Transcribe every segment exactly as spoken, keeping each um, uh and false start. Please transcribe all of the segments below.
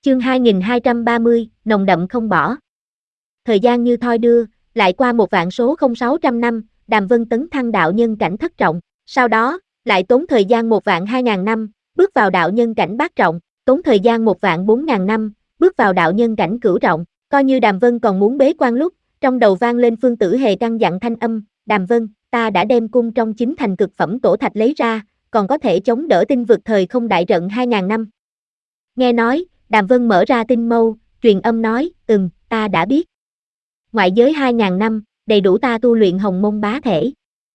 Chương hai nghìn hai trăm ba mươi, nồng đậm không bỏ. Thời gian như thoi đưa, lại qua một vạn số không sáu trăm năm, Đàm Vân tấn thăng đạo nhân cảnh thất trọng. Sau đó, lại tốn thời gian một vạn hai ngàn năm, bước vào đạo nhân cảnh bát trọng, tốn thời gian một vạn bốn ngàn năm, bước vào đạo nhân cảnh cửu trọng. Coi như Đàm Vân còn muốn bế quan lúc, trong đầu vang lên Phương Tử Hề căn dặn thanh âm, Đàm Vân, ta đã đem cung trong chính thành cực phẩm tổ thạch lấy ra, còn có thể chống đỡ tinh vực thời không đại trận hai ngàn năm. Nghe nói, Đàm Vân mở ra tinh mâu, truyền âm nói, ừm, ta đã biết. Ngoại giới hai ngàn năm, đầy đủ ta tu luyện hồng môn bá thể.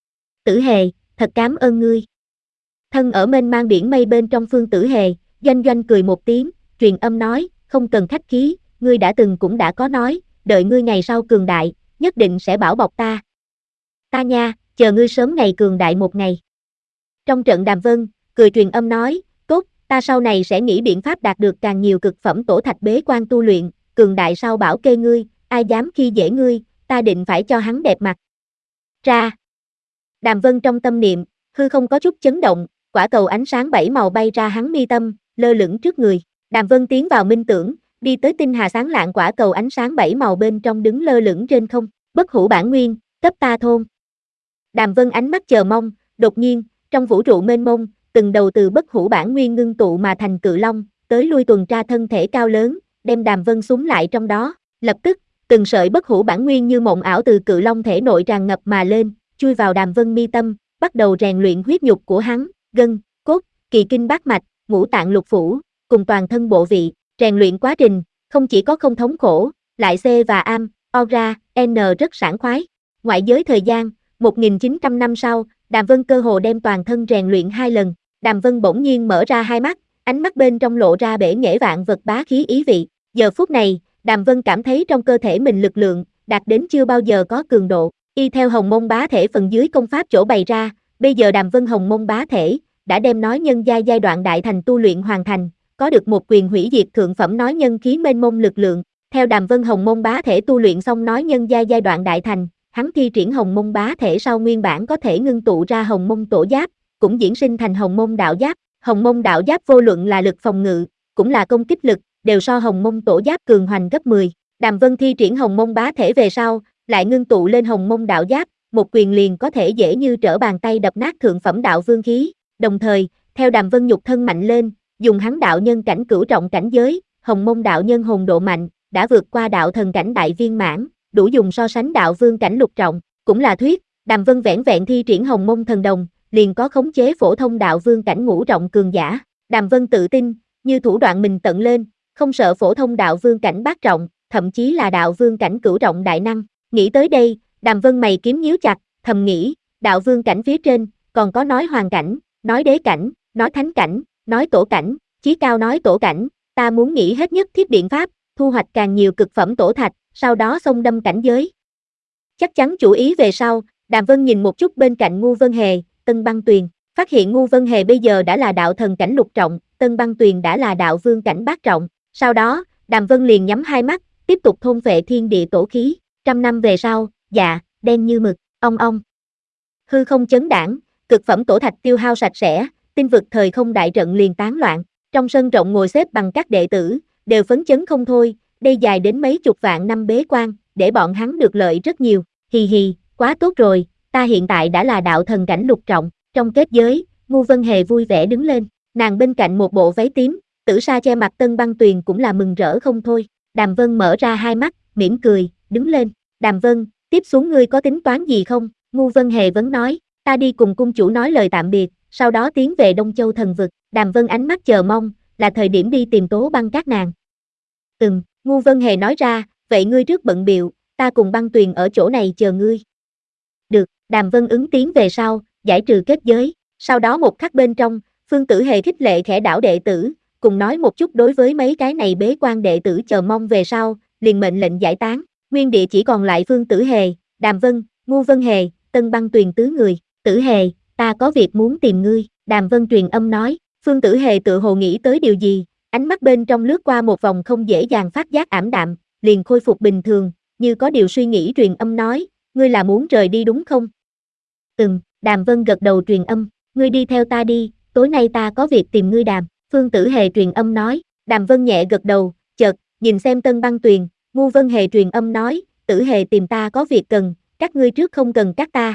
Tử Hề, thật cảm ơn ngươi. Thân ở mênh mang biển mây bên trong Phương Tử Hề, doanh doanh cười một tiếng, truyền âm nói, không cần khách khí, ngươi đã từng cũng đã có nói, đợi ngươi ngày sau cường đại, nhất định sẽ bảo bọc ta. Ta nha, chờ ngươi sớm ngày cường đại một ngày. Trong trận Đàm Vân, cười truyền âm nói, tốt, ta sau này sẽ nghĩ biện pháp đạt được càng nhiều cực phẩm tổ thạch bế quan tu luyện, cường đại sau bảo kê ngươi, ai dám khi dễ ngươi, ta định phải cho hắn đẹp mặt. Ra. Đàm Vân trong tâm niệm, hư không có chút chấn động, quả cầu ánh sáng bảy màu bay ra hắn mi tâm, lơ lửng trước người. Đàm Vân tiến vào minh tưởng, đi tới tinh hà sáng lạng quả cầu ánh sáng bảy màu bên trong đứng lơ lửng trên không, bất hủ bản nguyên, cấp ta thôn. Đàm Vân ánh mắt chờ mong, đột nhiên, trong vũ trụ mênh mông, từng đầu từ bất hủ bản nguyên ngưng tụ mà thành cự long, tới lui tuần tra thân thể cao lớn, đem Đàm Vân súng lại trong đó. Lập tức, từng sợi bất hủ bản nguyên như mộng ảo từ cự long thể nội tràn ngập mà lên, chui vào Đàm Vân mi tâm, bắt đầu rèn luyện huyết nhục của hắn, gân, cốt, kỳ kinh bát mạch, ngũ tạng lục phủ, cùng toàn thân bộ vị. Rèn luyện quá trình, không chỉ có không thống khổ, lại C và am, Aura, N rất sảng khoái. Ngoại giới thời gian, một nghìn chín trăm năm sau, Đàm Vân cơ hồ đem toàn thân rèn luyện hai lần. Đàm Vân bỗng nhiên mở ra hai mắt, ánh mắt bên trong lộ ra bể nghệ vạn vật bá khí ý vị. Giờ phút này, Đàm Vân cảm thấy trong cơ thể mình lực lượng, đạt đến chưa bao giờ có cường độ. Y theo hồng môn bá thể phần dưới công pháp chỗ bày ra, bây giờ Đàm Vân hồng môn bá thể, đã đem nói nhân giai giai đoạn đại thành tu luyện hoàn thành, có được một quyền hủy diệt thượng phẩm nói nhân khí mênh mông lực lượng. Theo Đàm Vân hồng môn bá thể tu luyện xong nói nhân giai giai đoạn đại thành, hắn thi triển hồng môn bá thể sau nguyên bản có thể ngưng tụ ra hồng môn tổ giáp, cũng diễn sinh thành hồng môn đạo giáp. Hồng môn đạo giáp vô luận là lực phòng ngự, cũng là công kích lực, đều so hồng môn tổ giáp cường hoành gấp mười. Đàm Vân thi triển hồng môn bá thể về sau, lại ngưng tụ lên hồng môn đạo giáp, một quyền liền có thể dễ như trở bàn tay đập nát thượng phẩm đạo vương khí. Đồng thời, theo Đàm Vân nhục thân mạnh lên, dùng hắn đạo nhân cảnh cửu trọng cảnh giới, hồng môn đạo nhân hồn độ mạnh, đã vượt qua đạo thần cảnh đại viên mãn, đủ dùng so sánh đạo vương cảnh lục trọng. Cũng là thuyết, Đàm Vân vẻn vẹn thi triển hồng môn thần đồng, liền có khống chế phổ thông đạo vương cảnh ngũ trọng cường giả. Đàm Vân tự tin, như thủ đoạn mình tận lên, không sợ phổ thông đạo vương cảnh bát trọng, thậm chí là đạo vương cảnh cửu trọng đại năng. Nghĩ tới đây, Đàm Vân mày kiếm nhíu chặt, thầm nghĩ, đạo vương cảnh phía trên, còn có nói hoàng cảnh, nói đế cảnh, nói thánh cảnh, nói tổ cảnh, chí cao nói tổ cảnh, ta muốn nghĩ hết nhất thiết biện pháp, thu hoạch càng nhiều cực phẩm tổ thạch, sau đó xông đâm cảnh giới. Chắc chắn chủ ý về sau, Đàm Vân nhìn một chút bên cạnh Ngu Vân Hề, Tân Băng Tuyền, phát hiện Ngu Vân Hề bây giờ đã là đạo thần cảnh lục trọng, Tân Băng Tuyền đã là đạo vương cảnh bát trọng. Sau đó, Đàm Vân liền nhắm hai mắt, tiếp tục thôn phệ thiên địa tổ khí. Trăm năm về sau, dạ, đen như mực, ong ong. Hư không chấn đảng, cực phẩm tổ thạch tiêu hao sạch sẽ, tinh vực thời không đại trận liền tán loạn. Trong sân rộng ngồi xếp bằng các đệ tử, đều phấn chấn không thôi, đây dài đến mấy chục vạn năm bế quan, để bọn hắn được lợi rất nhiều. Hì hì, quá tốt rồi, ta hiện tại đã là đạo thần cảnh lục trọng. Trong kết giới, Ngu Vân Hề vui vẻ đứng lên, nàng bên cạnh một bộ váy tím, tử sa che mặt Tân Băng Tuyền cũng là mừng rỡ không thôi. Đàm Vân mở ra hai mắt, mỉm cười, đứng lên. Đàm Vân, tiếp xuống ngươi có tính toán gì không? Ngu Vân Hề vấn nói, ta đi cùng cung chủ nói lời tạm biệt, sau đó tiến về Đông Châu thần vực. Đàm Vân ánh mắt chờ mong, là thời điểm đi tìm Tố Băng các nàng. Ừm, Ngu Vân Hề nói ra, vậy ngươi trước bận biệu, ta cùng Băng Tuyền ở chỗ này chờ ngươi. Được, Đàm Vân ứng tiếng về sau, giải trừ kết giới, sau đó một khắc bên trong, Phương Tử Hề khích lệ khẽ đảo đệ tử, cùng nói một chút đối với mấy cái này bế quan đệ tử chờ mong về sau, liền mệnh lệnh giải tán. Nguyên địa chỉ còn lại Phương Tử Hề, Đàm Vân, Ngu Vân Hề, Tân Băng Tuyền tứ người. Tử Hề, ta có việc muốn tìm ngươi. Đàm Vân truyền âm nói. Phương Tử Hề tự hồ nghĩ tới điều gì, ánh mắt bên trong lướt qua một vòng không dễ dàng phát giác ảm đạm, liền khôi phục bình thường, như có điều suy nghĩ truyền âm nói, ngươi là muốn rời đi đúng không? Ừm, Đàm Vân gật đầu truyền âm, ngươi đi theo ta đi, tối nay ta có việc tìm ngươi Đàm. Phương Tử Hề truyền âm nói. Đàm Vân nhẹ gật đầu, Chợt, nhìn xem Tân Băng Tuyền, Ngu Vân Hề truyền âm nói, Tử Hề tìm ta có việc cần, các ngươi trước không cần các ta.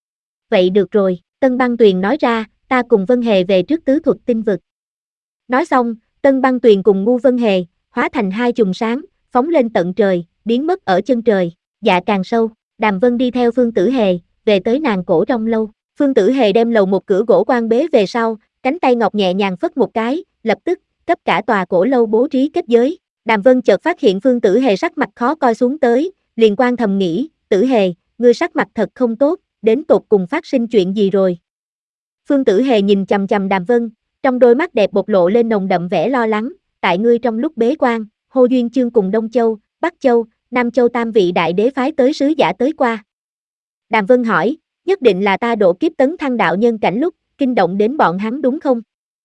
Vậy được rồi, Tân Băng Tuyền nói ra, ta cùng Vân Hề về trước tứ thuật tinh vực. Nói xong, Tân Băng Tuyền cùng Ngu Vân Hề, hóa thành hai chùm sáng, phóng lên tận trời, biến mất ở chân trời. Dạ càng sâu, Đàm Vân đi theo Phương Tử Hề, về tới nàng cổ trong lâu. Phương Tử Hề đem lầu một cửa gỗ quan bế về sau, cánh tay ngọc nhẹ nhàng phất một cái, lập tức, cấp cả tòa cổ lâu bố trí kết giới. Đàm Vân chợt phát hiện Phương Tử Hề sắc mặt khó coi xuống tới, liền quan thầm nghĩ, Tử Hề, ngươi sắc mặt thật không tốt, đến tột cùng phát sinh chuyện gì rồi. Phương Tử Hề nhìn chằm chằm Đàm Vân, trong đôi mắt đẹp bộc lộ lên nồng đậm vẻ lo lắng, tại ngươi trong lúc bế quan, Hồ Duyên Chương cùng Đông Châu, Bắc Châu, Nam Châu tam vị đại đế phái tới sứ giả tới qua. Đàm Vân hỏi, nhất định là ta độ kiếp tấn thăng đạo nhân cảnh lúc, kinh động đến bọn hắn đúng không?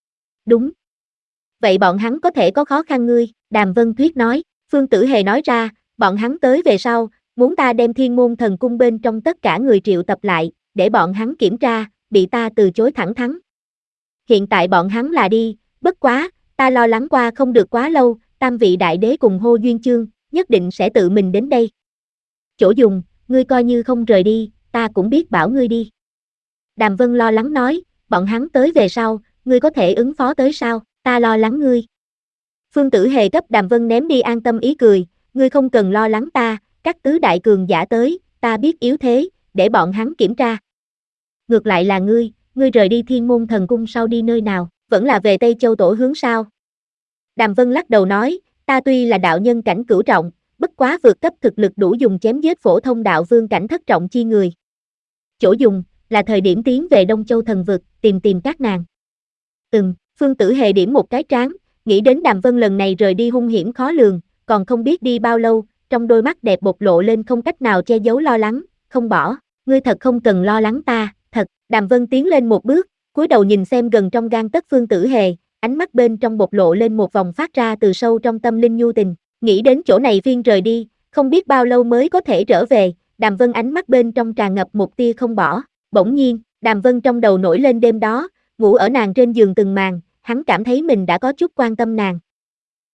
Đúng. Vậy bọn hắn có thể có khó khăn ngươi, Đàm Vân Thuyết nói, Phương Tử Hề nói ra, bọn hắn tới về sau, muốn ta đem Thiên Môn Thần Cung bên trong tất cả người triệu tập lại, để bọn hắn kiểm tra, bị ta từ chối thẳng thắn. Hiện tại bọn hắn là đi, bất quá, ta lo lắng qua không được quá lâu, tam vị đại đế cùng Hồ Duyên Chương, nhất định sẽ tự mình đến đây. Chỗ dùng, ngươi coi như không rời đi, ta cũng biết bảo ngươi đi. Đàm Vân lo lắng nói, bọn hắn tới về sau, ngươi có thể ứng phó tới sao, ta lo lắng ngươi. Phương Tử Hề cấp Đàm Vân ném đi an tâm ý cười, ngươi không cần lo lắng ta, các tứ đại cường giả tới, ta biết yếu thế, để bọn hắn kiểm tra. Ngược lại là ngươi, ngươi rời đi Thiên Môn Thần Cung sau đi nơi nào, vẫn là về Tây Châu tổ hướng sao? Đàm Vân lắc đầu nói, ta tuy là đạo nhân cảnh cửu trọng, bất quá vượt cấp thực lực đủ dùng chém giết phổ thông đạo vương cảnh thất trọng chi người. Chỗ dùng, là thời điểm tiến về Đông Châu thần vực, tìm tìm các nàng. Ừm, Phương Tử Hề điểm một cái trán, nghĩ đến Đàm Vân lần này rời đi hung hiểm khó lường, còn không biết đi bao lâu, trong đôi mắt đẹp bộc lộ lên không cách nào che giấu lo lắng, không bỏ, ngươi thật không cần lo lắng ta, thật. Đàm Vân tiến lên một bước, cúi đầu nhìn xem gần trong gang tấc Phương Tử Hề, ánh mắt bên trong bộc lộ lên một vòng phát ra từ sâu trong tâm linh nhu tình, nghĩ đến chỗ này phiên rời đi, không biết bao lâu mới có thể trở về, Đàm Vân ánh mắt bên trong tràn ngập một tia không bỏ, bỗng nhiên, Đàm Vân trong đầu nổi lên đêm đó, ngủ ở nàng trên giường từng màn, hắn cảm thấy mình đã có chút quan tâm nàng,